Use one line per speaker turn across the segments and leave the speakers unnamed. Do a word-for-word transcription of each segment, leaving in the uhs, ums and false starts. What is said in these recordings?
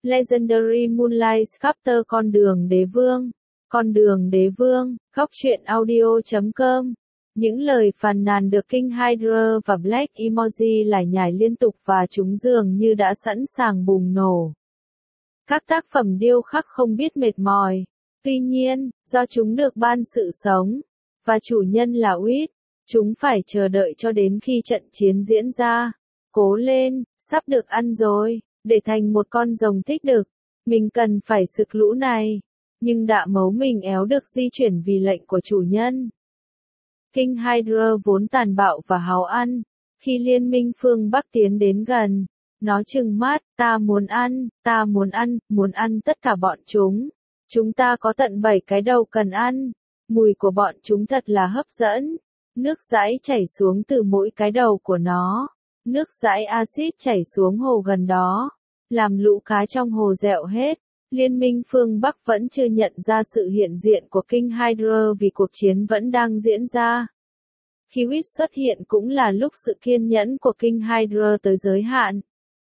Legendary Moonlight Chapter Con đường đế vương. Con đường đế vương, góc truyện audio chấm com. Những lời phàn nàn được King Hydra và Black Emoji lải nhải liên tục và chúng dường như đã sẵn sàng bùng nổ. Các tác phẩm điêu khắc không biết mệt mỏi. Tuy nhiên, do chúng được ban sự sống, và chủ nhân là Wit, chúng phải chờ đợi cho đến khi trận chiến diễn ra. Cố lên, sắp được ăn rồi, để thành một con rồng thích đực. Mình cần phải sực lũ này. Nhưng đạ mấu mình éo được di chuyển vì lệnh của chủ nhân. King Hydra vốn tàn bạo và háo ăn. Khi liên minh phương Bắc tiến đến gần, nó trừng mắt, ta muốn ăn, ta muốn ăn, muốn ăn tất cả bọn chúng. Chúng ta có tận bảy cái đầu cần ăn. Mùi của bọn chúng thật là hấp dẫn. Nước dãi chảy xuống từ mỗi cái đầu của nó. Nước dãi axit chảy xuống hồ gần đó. Làm lũ cá trong hồ dẹo hết. Liên minh phương Bắc vẫn chưa nhận ra sự hiện diện của King Hydra vì cuộc chiến vẫn đang diễn ra. Khi Wit xuất hiện cũng là lúc sự kiên nhẫn của King Hydra tới giới hạn.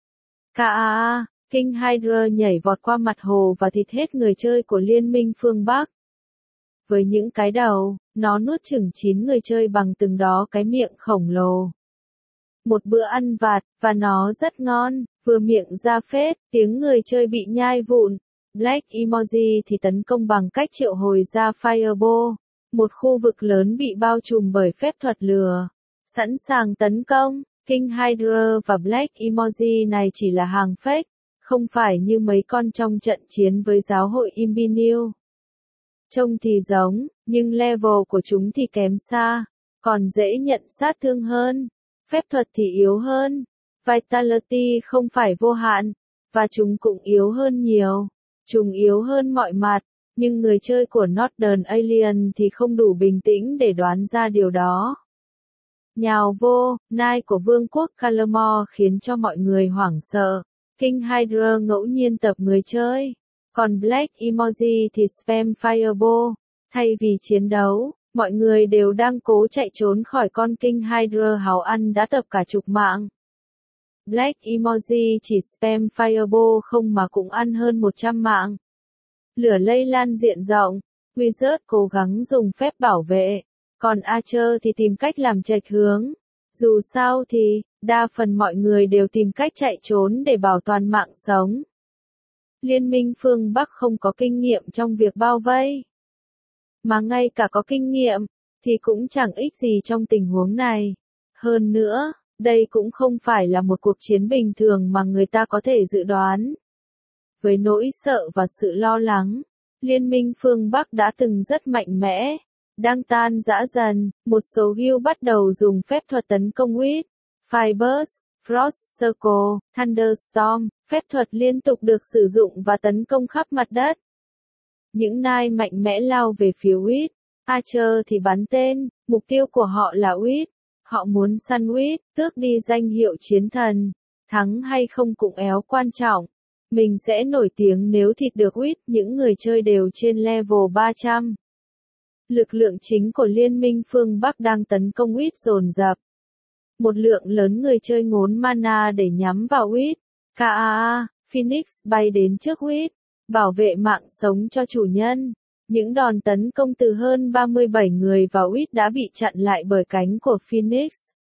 Kaa, King Hydra nhảy vọt qua mặt hồ và thịt hết người chơi của Liên minh phương Bắc. Với những cái đầu, nó nuốt chửng chín người chơi bằng từng đó cái miệng khổng lồ. Một bữa ăn vặt, và nó rất ngon, vừa miệng ra phết, tiếng người chơi bị nhai vụn. Black Emoji thì tấn công bằng cách triệu hồi ra Fireball, một khu vực lớn bị bao trùm bởi phép thuật lửa. Sẵn sàng tấn công, King Hydra và Black Emoji này chỉ là hàng fake, không phải như mấy con trong trận chiến với giáo hội Imperial. Trông thì giống, nhưng level của chúng thì kém xa, còn dễ nhận sát thương hơn. Phép thuật thì yếu hơn, Vitality không phải vô hạn, và chúng cũng yếu hơn nhiều. Chúng yếu hơn mọi mặt, nhưng người chơi của Northern Alien thì không đủ bình tĩnh để đoán ra điều đó. Nhào vô, nai của vương quốc Calamore khiến cho mọi người hoảng sợ. King Hydra ngẫu nhiên tập người chơi, còn Black Emoji thì spam Fireball. Thay vì chiến đấu, mọi người đều đang cố chạy trốn khỏi con King Hydra háo ăn đã tập cả chục mạng. Black Emoji chỉ spam Fireball không mà cũng ăn hơn một trăm mạng. Lửa lây lan diện rộng, Wizard cố gắng dùng phép bảo vệ, còn Archer thì tìm cách làm chệch hướng. Dù sao thì, đa phần mọi người đều tìm cách chạy trốn để bảo toàn mạng sống. Liên minh phương Bắc không có kinh nghiệm trong việc bao vây. Mà ngay cả có kinh nghiệm, thì cũng chẳng ích gì trong tình huống này. Hơn nữa, đây cũng không phải là một cuộc chiến bình thường mà người ta có thể dự đoán. Với nỗi sợ và sự lo lắng, Liên minh phương Bắc đã từng rất mạnh mẽ, đang tan rã dần, một số guild bắt đầu dùng phép thuật tấn công Wit, Fireburst, Frost Circle, Thunderstorm, phép thuật liên tục được sử dụng và tấn công khắp mặt đất. Những nai mạnh mẽ lao về phía Wit, Archer thì bắn tên, mục tiêu của họ là Wit. Họ muốn săn Wit, tước đi danh hiệu chiến thần. Thắng hay không cũng éo quan trọng. Mình sẽ nổi tiếng nếu thịt được Wit, những người chơi đều trên level ba trăm. Lực lượng chính của Liên minh phương Bắc đang tấn công Wit dồn dập. Một lượng lớn người chơi ngốn mana để nhắm vào Wit. Kaa, Phoenix bay đến trước Wit, bảo vệ mạng sống cho chủ nhân. Những đòn tấn công từ hơn ba mươi bảy người vào Wit đã bị chặn lại bởi cánh của Phoenix.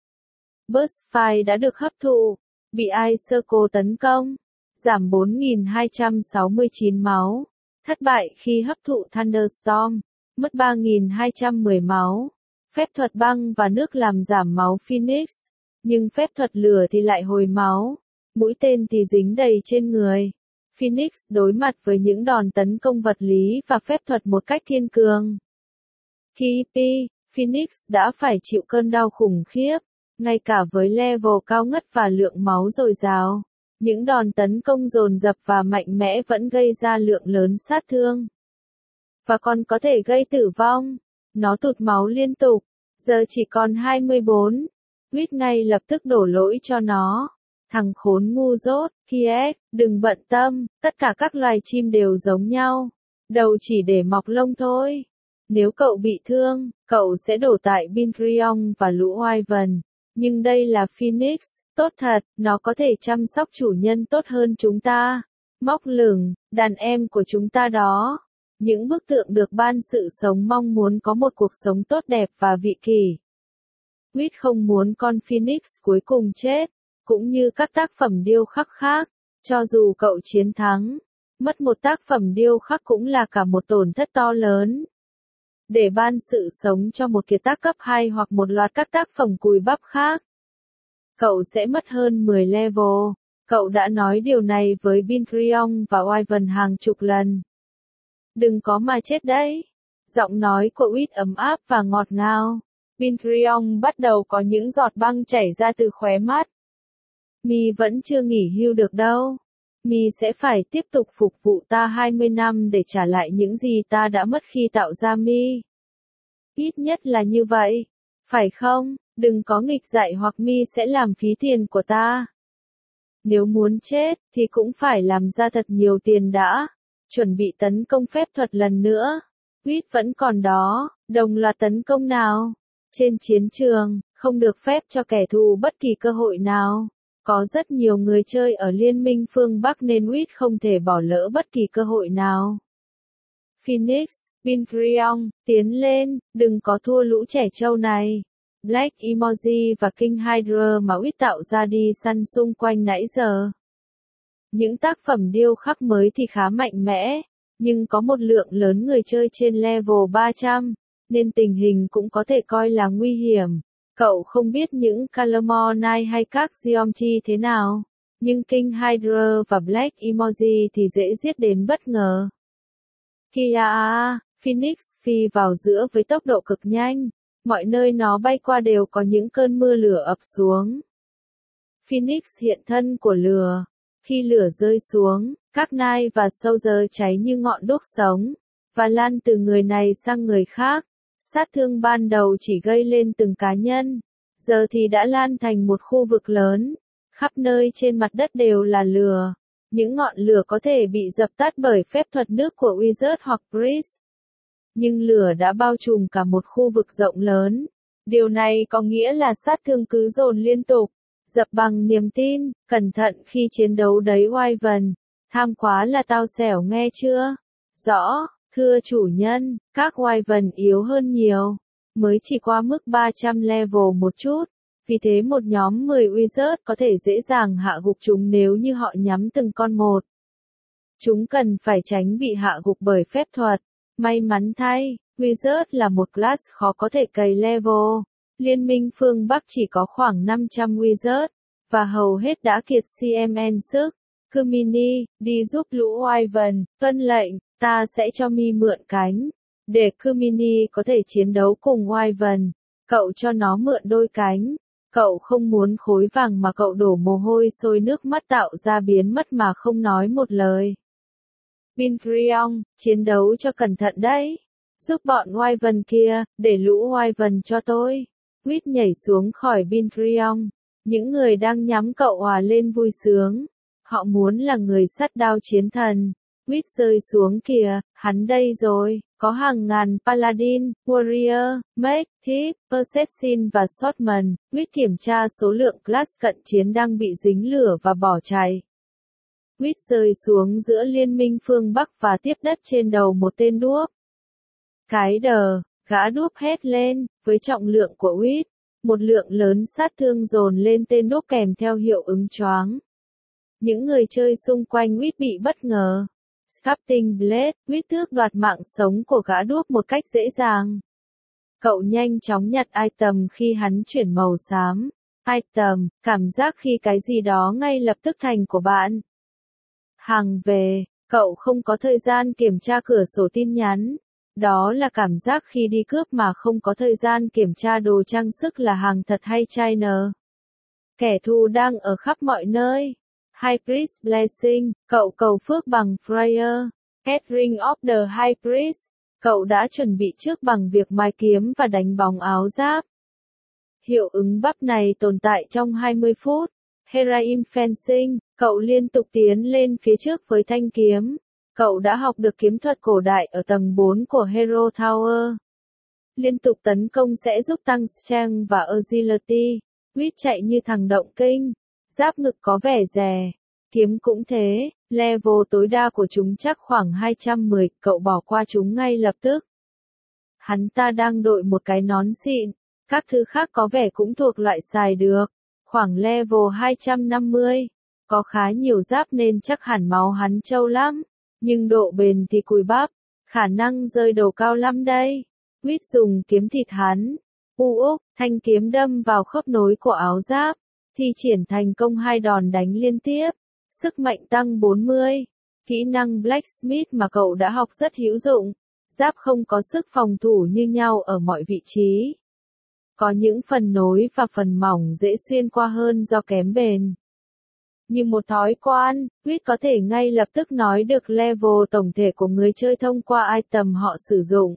Burst Fire đã được hấp thụ, bị Ice Circle tấn công, giảm bốn nghìn hai trăm sáu mươi chín máu, thất bại khi hấp thụ Thunderstorm, mất ba nghìn hai trăm mười máu. Phép thuật băng và nước làm giảm máu Phoenix, nhưng phép thuật lửa thì lại hồi máu, mũi tên thì dính đầy trên người. Phoenix đối mặt với những đòn tấn công vật lý và phép thuật một cách kiên cường. Khi i pê, Phoenix đã phải chịu cơn đau khủng khiếp, ngay cả với level cao ngất và lượng máu dồi dào. Những đòn tấn công dồn dập và mạnh mẽ vẫn gây ra lượng lớn sát thương. Và còn có thể gây tử vong. Nó tụt máu liên tục, giờ chỉ còn hai mươi bốn. Wit ngay lập tức đổ lỗi cho nó. Thằng khốn ngu dốt, Kiek, đừng bận tâm, tất cả các loài chim đều giống nhau. Đầu chỉ để mọc lông thôi. Nếu cậu bị thương, cậu sẽ đổ tại Binkriong và lũ Wyvern. Nhưng đây là Phoenix, tốt thật, nó có thể chăm sóc chủ nhân tốt hơn chúng ta. Móc lửng, đàn em của chúng ta đó. Những bức tượng được ban sự sống mong muốn có một cuộc sống tốt đẹp và vị kỷ. Quýt không muốn con Phoenix cuối cùng chết, cũng như các tác phẩm điêu khắc khác, cho dù cậu chiến thắng. Mất một tác phẩm điêu khắc cũng là cả một tổn thất to lớn. Để ban sự sống cho một kiệt tác cấp hai hoặc một loạt các tác phẩm cùi bắp khác, cậu sẽ mất hơn mười level. Cậu đã nói điều này với Bin Kriong và Wyvern hàng chục lần. Đừng có mà chết đấy. Giọng nói của Quýt ấm áp và ngọt ngào. Bin Kriong bắt đầu có những giọt băng chảy ra từ khóe mắt. Mi vẫn chưa nghỉ hưu được đâu. Mi sẽ phải tiếp tục phục vụ ta hai mươi năm để trả lại những gì ta đã mất khi tạo ra Mi. Ít nhất là như vậy. Phải không? Đừng có nghịch dại hoặc Mi sẽ làm phí tiền của ta. Nếu muốn chết, thì cũng phải làm ra thật nhiều tiền đã. Chuẩn bị tấn công phép thuật lần nữa. Quýt vẫn còn đó, đồng loạt tấn công nào. Trên chiến trường, không được phép cho kẻ thù bất kỳ cơ hội nào. Có rất nhiều người chơi ở Liên minh phương Bắc nên Quýt không thể bỏ lỡ bất kỳ cơ hội nào. Phoenix, Bin Kriong, tiến lên, đừng có thua lũ trẻ trâu này. Black Emoji và King Hydra mà Quýt tạo ra đi săn xung quanh nãy giờ. Những tác phẩm điêu khắc mới thì khá mạnh mẽ, nhưng có một lượng lớn người chơi trên level ba trăm, nên tình hình cũng có thể coi là nguy hiểm. Cậu không biết những Calamore Knight hay các Geometry thế nào, nhưng King Hydra và Black Emoji thì dễ giết đến bất ngờ. Kia Phoenix phi vào giữa với tốc độ cực nhanh, mọi nơi nó bay qua đều có những cơn mưa lửa ập xuống. Phoenix hiện thân của lửa. Khi lửa rơi xuống, các Knight và Soldier cháy như ngọn đuốc sống, và lan từ người này sang người khác. Sát thương ban đầu chỉ gây lên từng cá nhân, giờ thì đã lan thành một khu vực lớn. Khắp nơi trên mặt đất đều là lửa. Những ngọn lửa có thể bị dập tắt bởi phép thuật nước của Wizard hoặc Priest. Nhưng lửa đã bao trùm cả một khu vực rộng lớn. Điều này có nghĩa là sát thương cứ dồn liên tục. Dập bằng niềm tin, cẩn thận khi chiến đấu đấy Wyvern. Tham quá là tao xẻo nghe chưa? Rõ, thưa chủ nhân, các Wyvern yếu hơn nhiều. Mới chỉ qua mức ba trăm level một chút. Vì thế một nhóm mười Wizard có thể dễ dàng hạ gục chúng nếu như họ nhắm từng con một. Chúng cần phải tránh bị hạ gục bởi phép thuật. May mắn thay, Wizard là một class khó có thể cày level. Liên minh phương Bắc chỉ có khoảng năm trăm Wizard, và hầu hết đã kiệt xê em en sức. Kumini, đi giúp lũ Wyvern, tuân lệnh, ta sẽ cho Mi mượn cánh. Để Kumini có thể chiến đấu cùng Wyvern, cậu cho nó mượn đôi cánh. Cậu không muốn khối vàng mà cậu đổ mồ hôi sôi nước mắt tạo ra biến mất mà không nói một lời. Bin Kriong, chiến đấu cho cẩn thận đấy. Giúp bọn Wyvern kia, để lũ Wyvern cho tôi. Quýt nhảy xuống khỏi Bin Kriong. Những người đang nhắm cậu hòa lên vui sướng. Họ muốn là người sắt đao chiến thần. Quýt rơi xuống kìa, hắn đây rồi. Có hàng ngàn Paladin, Warrior, Mage, Thief, Assassin và Swordsman. Quýt kiểm tra số lượng class cận chiến đang bị dính lửa và bỏ chạy. Quýt rơi xuống giữa liên minh phương Bắc và tiếp đất trên đầu một tên đuốc. Cái đờ, gã đuốc hét lên, với trọng lượng của Quýt. Một lượng lớn sát thương dồn lên tên đuốc kèm theo hiệu ứng choáng. Những người chơi xung quanh Quýt bị bất ngờ. Sculpting Blade, Quýt tước đoạt mạng sống của gã đuốc một cách dễ dàng. Cậu nhanh chóng nhặt item khi hắn chuyển màu xám. Item, cảm giác khi cái gì đó ngay lập tức thành của bạn. Hàng về, cậu không có thời gian kiểm tra cửa sổ tin nhắn. Đó là cảm giác khi đi cướp mà không có thời gian kiểm tra đồ trang sức là hàng thật hay China. Kẻ thù đang ở khắp mọi nơi. High Priest Blessing, cậu cầu phước bằng Prayer. Ring of the High Priest, cậu đã chuẩn bị trước bằng việc mài kiếm và đánh bóng áo giáp. Hiệu ứng bắp này tồn tại trong hai mươi phút. Heraim Fencing, cậu liên tục tiến lên phía trước với thanh kiếm. Cậu đã học được kiếm thuật cổ đại ở tầng bốn của Hero Tower. Liên tục tấn công sẽ giúp tăng strength và agility. Quýt chạy như thằng động kinh. Giáp ngực có vẻ rẻ. Kiếm cũng thế, level tối đa của chúng chắc khoảng hai trăm mười, cậu bỏ qua chúng ngay lập tức. Hắn ta đang đội một cái nón xịn, các thứ khác có vẻ cũng thuộc loại xài được, khoảng level hai trăm năm mươi, có khá nhiều giáp nên chắc hẳn máu hắn trâu lắm, nhưng độ bền thì cùi bắp, khả năng rơi đồ cao lắm đây. Quýt dùng kiếm thịt hắn. U úc, thanh kiếm đâm vào khớp nối của áo giáp, thi triển thành công hai đòn đánh liên tiếp, sức mạnh tăng bốn mươi. Kỹ năng Blacksmith mà cậu đã học rất hữu dụng, giáp không có sức phòng thủ như nhau ở mọi vị trí. Có những phần nối và phần mỏng dễ xuyên qua hơn do kém bền. Như một thói quen, Quýt có thể ngay lập tức nói được level tổng thể của người chơi thông qua item họ sử dụng.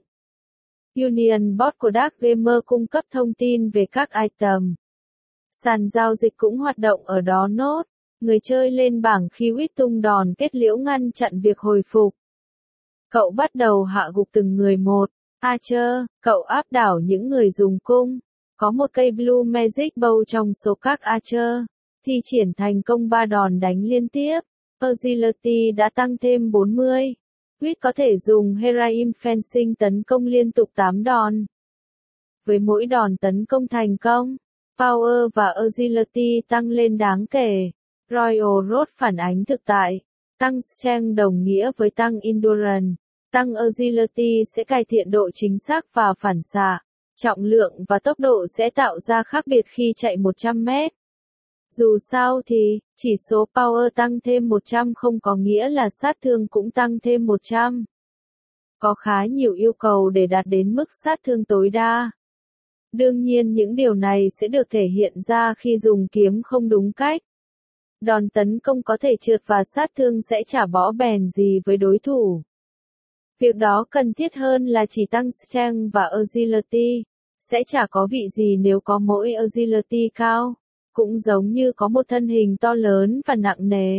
Union Bot của Dark Gamer cung cấp thông tin về các item. Sàn giao dịch cũng hoạt động ở đó nốt. Người chơi lên bảng khi Quýt tung đòn kết liễu ngăn chặn việc hồi phục. Cậu bắt đầu hạ gục từng người một. Archer, cậu áp đảo những người dùng cung. Có một cây Blue Magic Bow trong số các Archer. Thi triển thành công ba đòn đánh liên tiếp. Agility đã tăng thêm bốn mươi. Quýt có thể dùng Heroin Fencing tấn công liên tục tám đòn. Với mỗi đòn tấn công thành công, Power và Agility tăng lên đáng kể. Royal Road phản ánh thực tại. Tăng Strength đồng nghĩa với tăng Endurance. Tăng Agility sẽ cải thiện độ chính xác và phản xạ. Trọng lượng và tốc độ sẽ tạo ra khác biệt khi chạy một trăm mét. Dù sao thì, chỉ số Power tăng thêm một trăm không có nghĩa là sát thương cũng tăng thêm một trăm. Có khá nhiều yêu cầu để đạt đến mức sát thương tối đa. Đương nhiên những điều này sẽ được thể hiện ra khi dùng kiếm không đúng cách. Đòn tấn công có thể trượt và sát thương sẽ chả bỏ bèn gì với đối thủ. Việc đó cần thiết hơn là chỉ tăng Strength và Agility. Sẽ chả có vị gì nếu có mỗi Agility cao. Cũng giống như có một thân hình to lớn và nặng nề.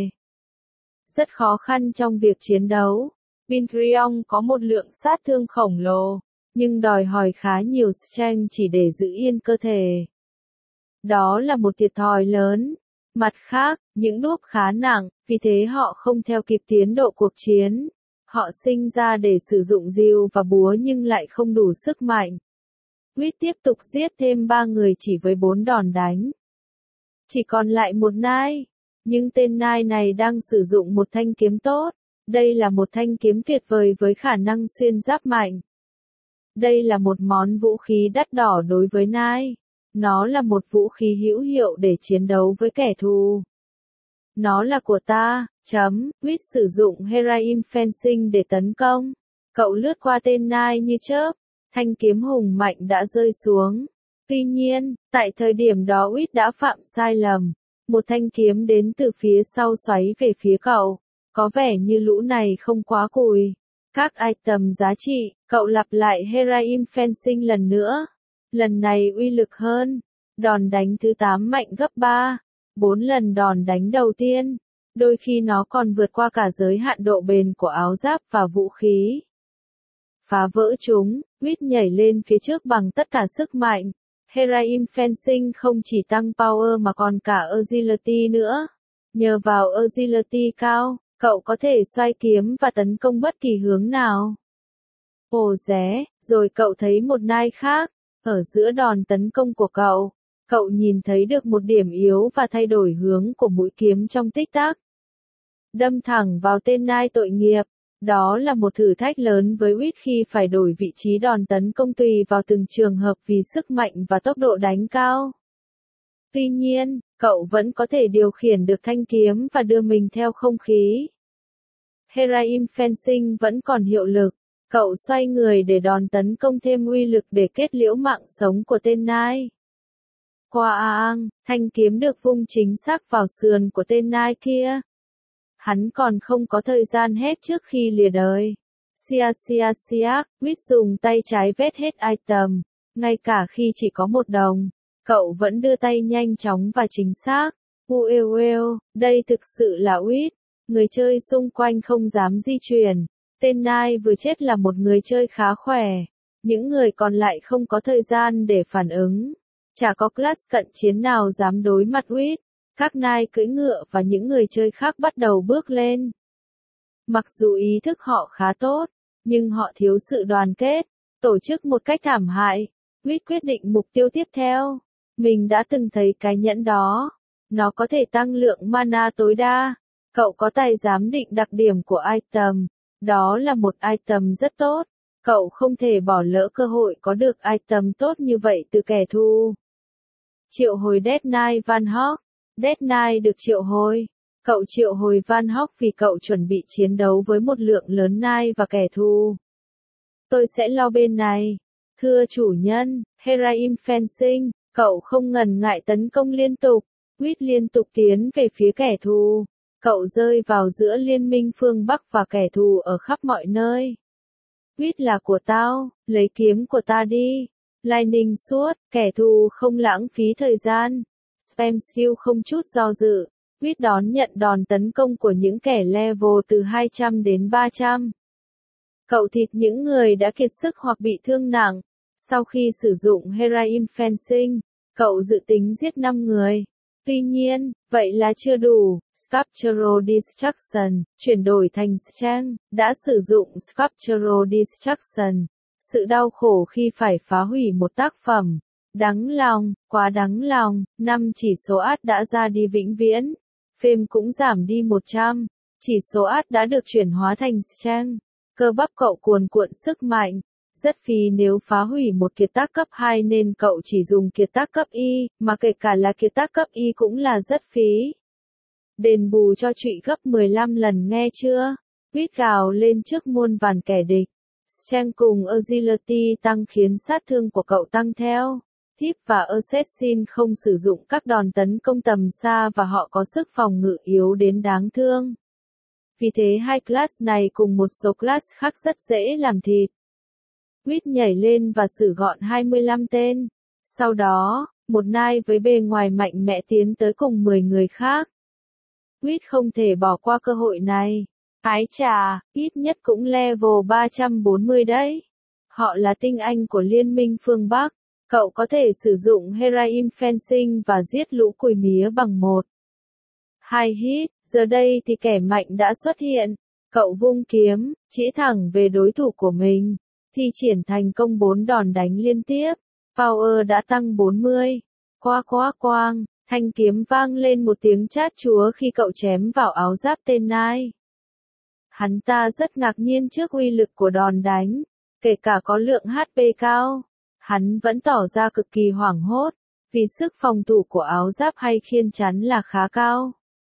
Rất khó khăn trong việc chiến đấu. Vincrion có một lượng sát thương khổng lồ, nhưng đòi hỏi khá nhiều strength chỉ để giữ yên cơ thể. Đó là một thiệt thòi lớn. Mặt khác, những đúp khá nặng, vì thế họ không theo kịp tiến độ cuộc chiến. Họ sinh ra để sử dụng rìu và búa nhưng lại không đủ sức mạnh. Quýt tiếp tục giết thêm ba người chỉ với bốn đòn đánh. Chỉ còn lại một nai. Nhưng tên nai này đang sử dụng một thanh kiếm tốt. Đây là một thanh kiếm tuyệt vời với khả năng xuyên giáp mạnh. Đây là một món vũ khí đắt đỏ đối với nai. Nó là một vũ khí hữu hiệu để chiến đấu với kẻ thù. Nó là của ta, chấm, Quýt sử dụng Heroin Fencing để tấn công. Cậu lướt qua tên nai như chớp. Thanh kiếm hùng mạnh đã rơi xuống. Tuy nhiên, tại thời điểm đó Quýt đã phạm sai lầm. Một thanh kiếm đến từ phía sau xoáy về phía cậu. Có vẻ như lũ này không quá cùi. Các item giá trị, cậu lặp lại Heroin Fencing lần nữa. Lần này uy lực hơn. Đòn đánh thứ tám mạnh gấp ba. bốn lần đòn đánh đầu tiên. Đôi khi nó còn vượt qua cả giới hạn độ bền của áo giáp và vũ khí. Phá vỡ chúng, Quýt nhảy lên phía trước bằng tất cả sức mạnh. Heroin Fencing không chỉ tăng power mà còn cả agility nữa. Nhờ vào agility cao, cậu có thể xoay kiếm và tấn công bất kỳ hướng nào. Ồ ré, rồi cậu thấy một nai khác. Ở giữa đòn tấn công của cậu, cậu nhìn thấy được một điểm yếu và thay đổi hướng của mũi kiếm trong tích tắc. Đâm thẳng vào tên nai tội nghiệp. Đó là một thử thách lớn với Quýt khi phải đổi vị trí đòn tấn công tùy vào từng trường hợp vì sức mạnh và tốc độ đánh cao. Tuy nhiên, cậu vẫn có thể điều khiển được thanh kiếm và đưa mình theo không khí. Heroin Fencing vẫn còn hiệu lực. Cậu xoay người để đòn tấn công thêm uy lực để kết liễu mạng sống của tên nai. Qua ang, thanh kiếm được vung chính xác vào sườn của tên nai kia. Hắn còn không có thời gian hết trước khi lìa đời. Sia sia siak, Quýt dùng tay trái vét hết item. Ngay cả khi chỉ có một đồng, cậu vẫn đưa tay nhanh chóng và chính xác. Uêu uêu, đây thực sự là Quýt. Người chơi xung quanh không dám di chuyển. Tên nai vừa chết là một người chơi khá khỏe. Những người còn lại không có thời gian để phản ứng. Chả có class cận chiến nào dám đối mặt Quýt. Các nai cưỡi ngựa và những người chơi khác bắt đầu bước lên. Mặc dù ý thức họ khá tốt, nhưng họ thiếu sự đoàn kết, tổ chức một cách thảm hại. Reed quyết định mục tiêu tiếp theo. Mình đã từng thấy cái nhẫn đó. Nó có thể tăng lượng mana tối đa. Cậu có tài giám định đặc điểm của item. Đó là một item rất tốt. Cậu không thể bỏ lỡ cơ hội có được item tốt như vậy từ kẻ thù. Triệu hồi Death Knight Van Hawk. Death Knight được triệu hồi. Cậu triệu hồi Van Hawk vì cậu chuẩn bị chiến đấu với một lượng lớn Knight và kẻ thù. Tôi sẽ lo bên này. Thưa chủ nhân, Heraim Fencing, cậu không ngần ngại tấn công liên tục. Reed liên tục tiến về phía kẻ thù. Cậu rơi vào giữa liên minh phương Bắc và kẻ thù ở khắp mọi nơi. Reed là của tao, lấy kiếm của ta đi. Lightning suốt, kẻ thù không lãng phí thời gian. Spam skill không chút do dự. Reed đón nhận đòn tấn công của những kẻ level từ hai trăm đến ba trăm. Cậu thịt những người đã kiệt sức hoặc bị thương nặng. Sau khi sử dụng Heraim Fencing, cậu dự tính giết năm người. Tuy nhiên, vậy là chưa đủ. Sculptural Destruction, chuyển đổi thành Strength, đã sử dụng Sculptural Destruction. Sự đau khổ khi phải phá hủy một tác phẩm. Đắng lòng, quá đắng lòng, năm chỉ số át đã ra đi vĩnh viễn. Phêm cũng giảm đi một trăm. Chỉ số át đã được chuyển hóa thành Strength. Cơ bắp cậu cuồn cuộn sức mạnh. Rất phí nếu phá hủy một kiệt tác cấp hai nên cậu chỉ dùng kiệt tác cấp Y, mà kể cả là kiệt tác cấp Y cũng là rất phí. Đền bù cho trụy gấp mười lăm lần nghe chưa? Reed gào lên trước muôn vàn kẻ địch. Strength cùng Agility tăng khiến sát thương của cậu tăng theo. Thief và Assassin không sử dụng các đòn tấn công tầm xa và họ có sức phòng ngự yếu đến đáng thương. Vì thế hai class này cùng một số class khác rất dễ làm thịt. Reed nhảy lên và xử gọn hai mươi lăm tên. Sau đó, một knight với bề ngoài mạnh mẽ tiến tới cùng mười người khác. Reed không thể bỏ qua cơ hội này. Ái chà, ít nhất cũng level ba trăm bốn mươi đấy. Họ là tinh anh của Liên minh phương Bắc. Cậu có thể sử dụng Heraim Fencing và giết lũ cùi mía bằng một. Hai hit, giờ đây thì kẻ mạnh đã xuất hiện. Cậu vung kiếm, chĩa thẳng về đối thủ của mình. Thi triển thành công bốn đòn đánh liên tiếp. Power đã tăng bốn mươi. Qua qua quang, thanh kiếm vang lên một tiếng chát chúa khi cậu chém vào áo giáp tên Knight. Hắn ta rất ngạc nhiên trước uy lực của đòn đánh. Kể cả có lượng hát pê cao, hắn vẫn tỏ ra cực kỳ hoảng hốt, vì sức phòng thủ của áo giáp hay khiên chắn là khá cao.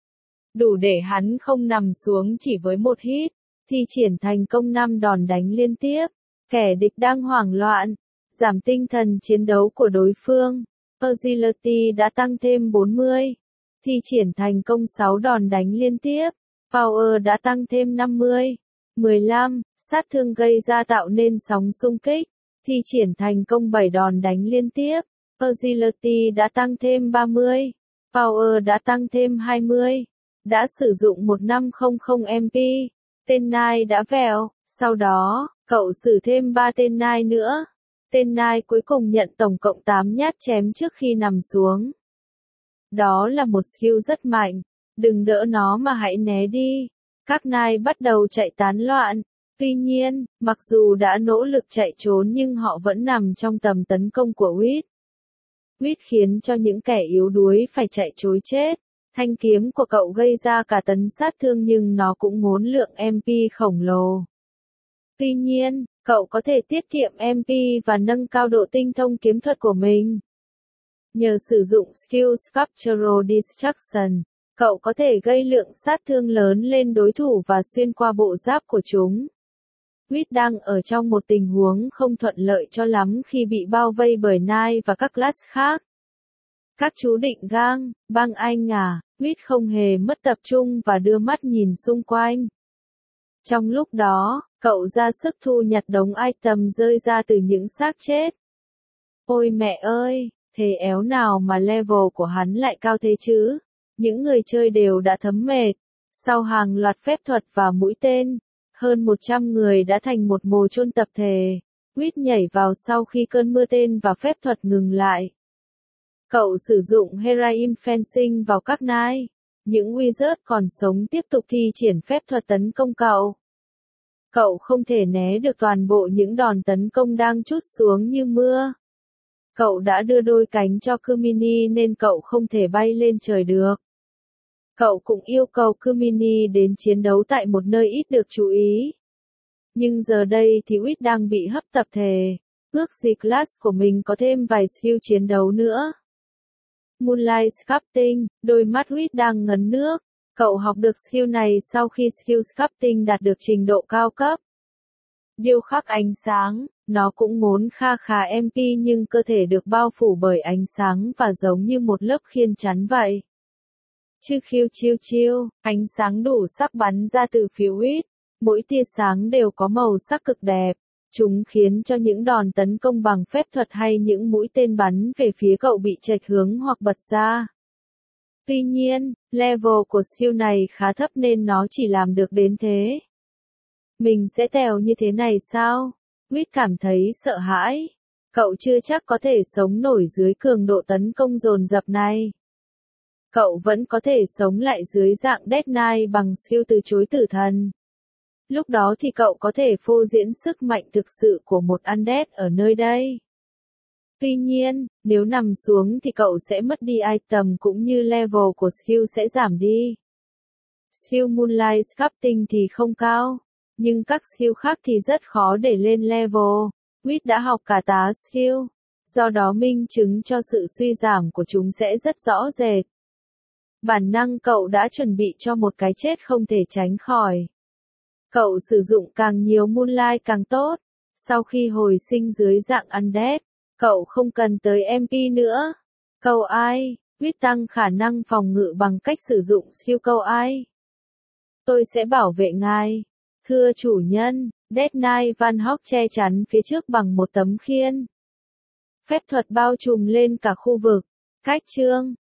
Đủ để hắn không nằm xuống chỉ với một hit, thi triển thành công năm đòn đánh liên tiếp. Kẻ địch đang hoảng loạn, giảm tinh thần chiến đấu của đối phương. Agility đã tăng thêm bốn mươi. Thi triển thành công sáu đòn đánh liên tiếp. Power đã tăng thêm năm mươi. mười lăm. Sát thương gây ra tạo nên sóng xung kích. Thi triển thành công bảy đòn đánh liên tiếp. Agility đã tăng thêm ba mươi. Power đã tăng thêm hai mươi. Đã sử dụng một năm trăm em pê. Tên Knight đã vèo. Sau đó, cậu xử thêm ba tên Knight nữa. Tên Knight cuối cùng nhận tổng cộng tám nhát chém trước khi nằm xuống. Đó là một skill rất mạnh. Đừng đỡ nó mà hãy né đi. Các Knight bắt đầu chạy tán loạn. Tuy nhiên, mặc dù đã nỗ lực chạy trốn nhưng họ vẫn nằm trong tầm tấn công của Reed. Reed khiến cho những kẻ yếu đuối phải chạy trối chết. Thanh kiếm của cậu gây ra cả tấn sát thương nhưng nó cũng ngốn lượng em pê khổng lồ. Tuy nhiên, cậu có thể tiết kiệm em pê và nâng cao độ tinh thông kiếm thuật của mình. Nhờ sử dụng skill Sculptural Destruction, cậu có thể gây lượng sát thương lớn lên đối thủ và xuyên qua bộ giáp của chúng. Reed đang ở trong một tình huống không thuận lợi cho lắm khi bị bao vây bởi Knight và các class khác. Các chú định gang, băng anh à, Reed không hề mất tập trung và đưa mắt nhìn xung quanh. Trong lúc đó, cậu ra sức thu nhặt đống item rơi ra từ những xác chết. Ôi mẹ ơi, thế éo nào mà level của hắn lại cao thế chứ? Những người chơi đều đã thấm mệt. Sau hàng loạt phép thuật và mũi tên, hơn một trăm người đã thành một mồ chôn tập thể. Reed nhảy vào sau khi cơn mưa tên và phép thuật ngừng lại. Cậu sử dụng Heroin Fencing vào các nai. Những wizard còn sống tiếp tục thi triển phép thuật tấn công cậu. Cậu không thể né được toàn bộ những đòn tấn công đang trút xuống như mưa. Cậu đã đưa đôi cánh cho Kumini nên cậu không thể bay lên trời được. Cậu cũng yêu cầu Kumini đến chiến đấu tại một nơi ít được chú ý. Nhưng giờ đây thì Wit đang bị hấp tập thể. Ước gì class của mình có thêm vài skill chiến đấu nữa. Moonlight Sculpting, đôi mắt Wit đang ngấn nước. Cậu học được skill này sau khi skill Sculpting đạt được trình độ cao cấp. Điêu khắc ánh sáng, nó cũng ngốn kha khá em pê nhưng cơ thể được bao phủ bởi ánh sáng và giống như một lớp khiên chắn vậy. Chư khiêu chiêu chiêu, ánh sáng đủ sắc bắn ra từ phía Wit. Mỗi tia sáng đều có màu sắc cực đẹp. Chúng khiến cho những đòn tấn công bằng phép thuật hay những mũi tên bắn về phía cậu bị chệch hướng hoặc bật ra. Tuy nhiên, level của skill này khá thấp nên nó chỉ làm được đến thế. Mình sẽ tèo như thế này sao? Wit cảm thấy sợ hãi. Cậu chưa chắc có thể sống nổi dưới cường độ tấn công dồn dập này. Cậu vẫn có thể sống lại dưới dạng Death Knight bằng skill từ chối tử thần. Lúc đó thì cậu có thể phô diễn sức mạnh thực sự của một undead ở nơi đây. Tuy nhiên, nếu nằm xuống thì cậu sẽ mất đi item cũng như level của skill sẽ giảm đi. Skill Moonlight Sculpting thì không cao, nhưng các skill khác thì rất khó để lên level. Wit đã học cả tá skill, do đó minh chứng cho sự suy giảm của chúng sẽ rất rõ rệt. Bản năng cậu đã chuẩn bị cho một cái chết không thể tránh khỏi. Cậu sử dụng càng nhiều Moonlight càng tốt. Sau khi hồi sinh dưới dạng undead, cậu không cần tới em pê nữa. Câu ai, Wit tăng khả năng phòng ngự bằng cách sử dụng skill câu ai. Tôi sẽ bảo vệ ngài. Thưa chủ nhân, Death Knight Van Hawk che chắn phía trước bằng một tấm khiên. Phép thuật bao trùm lên cả khu vực. Cách chương